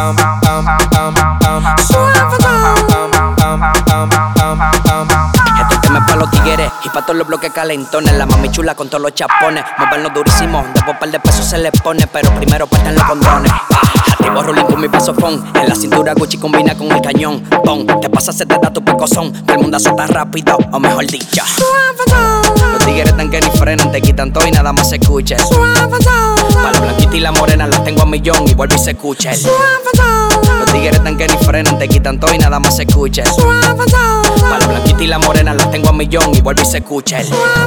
Pa' los tigres y pa' todos los bloques calentones. La mami chula con todos los chapones. Movernos durísimo, después par de pesos se les pone. Pero primero parten los condones. Activo rolling con mi vasofón. En la cintura Gucci combina con el cañón. Pon, te pasa, se te da tu pecozón. Que el mundo está rápido, o mejor dicho. Los tigres tan que ni frenan, te quitan todo y nada más se escucha. Pa' la blanquita y la morena las tengo a millón y vuelve y se escucha. Los tigres tan que ni frenan, te quitan todo y nada más se escucha. Pa' la blanquita y la morena las tengo a millón y vuelve y se escucha.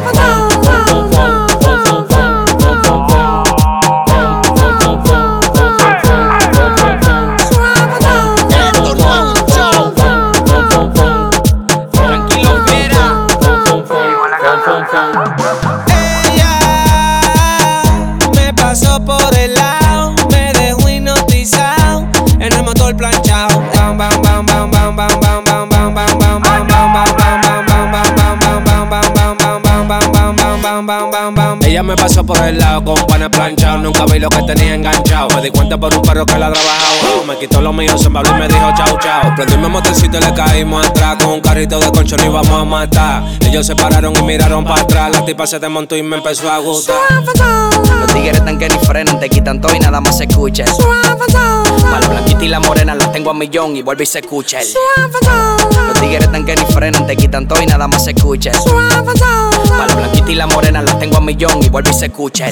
Ella me pasó por el lado con panes planchados. Nunca vi lo que tenía enganchado. Me di cuenta por un perro que la trabajaba. Me quitó lo mío, se me habló y me dijo chau chau. Prendí mi motorcito y le caímos atrás. Con un carrito de colchón y íbamos a matar. Ellos se pararon y miraron para atrás. La tipa se desmontó y me empezó a gustar. Los tigres tan que ni frenan, te quitan todo y nada más se escucha. Pa' la blanquita y la morena las tengo a millón y vuelve y se escucha. Los tigres tan que ni frenan, te quitan todo y nada más se escucha. Pa' la blanquita y la morena las tengo a millón y vuelve y se escucha.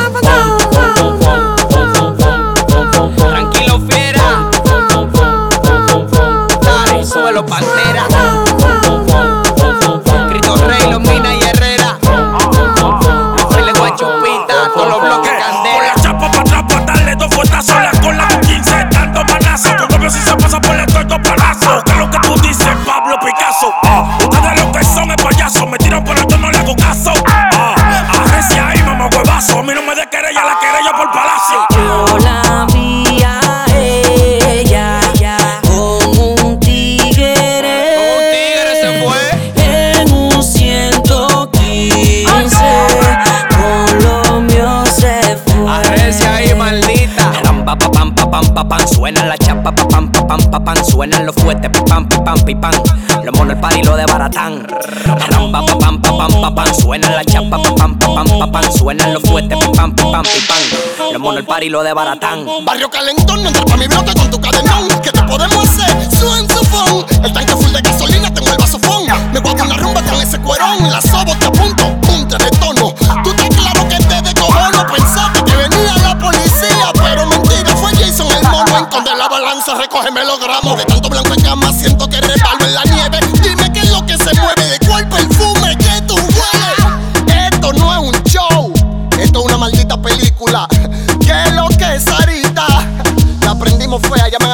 Tranquilo, fiera. Dale, súbelo, pantera. Cristo Rey, Los Mina y Herrera. Fraile Guachupita, todos los bloques candela. Con la chapa pa' atrás, pa' darle dos fuetazos. La cola con 15, dando manazos. Tu novio si se pasa por esto, dos palazos. ¿Qué es lo que tú dices, Pablo Picasso? Ustedes lo que son es payaso. Me tiran por esto, no le hago caso. Arrecia ahí, mamá huevazo. A mí no me de querella, la querella por palacio. Yo la vi a ella con un tigre. ¿Con un tigre se fue? En un 115 con lo mío se fue. Arrecia ahí, maldita. Ramba, pa, pam, pa, pam, pa, pam. Suena la chapa, pa, pam, pa, pam, pa, pam. Suenan los fuertes, pi, pam, pi, pam, pi, pam. Los monos, el party, lo de baratán. Ramba, pa, pam, pa, pam, pa, pam. Suena la chapa, pa, pam, pa, pam, pa, pam. Suenan los fuertes, pi, pam, pi, pam, pi, pam. Los monos, el party, lo de baratán. Barrio calentón, no entra pa' mi bloque con tu cadenón. ¿Qué te podemos hacer? Suen su phone. El tanque full de gasolina, tengo el vasofón. Me guardo una rumba con ese cuerón. La sobo, te apunto, punte de tono. Tú estás claro que te de cojono. Pensaste que venía la policía, pero mentira, fue Jason el mono. Encontré la balanza, recógeme los gramos. De tanto blanco en cama, siento que resbalo en la nieve. Dime qué es lo que se mueve, de cuál perfume que tú hueles. Esto no es un show, esto es una maldita película. ¿Qué es lo que es Sarita? La aprendimos fea, llaman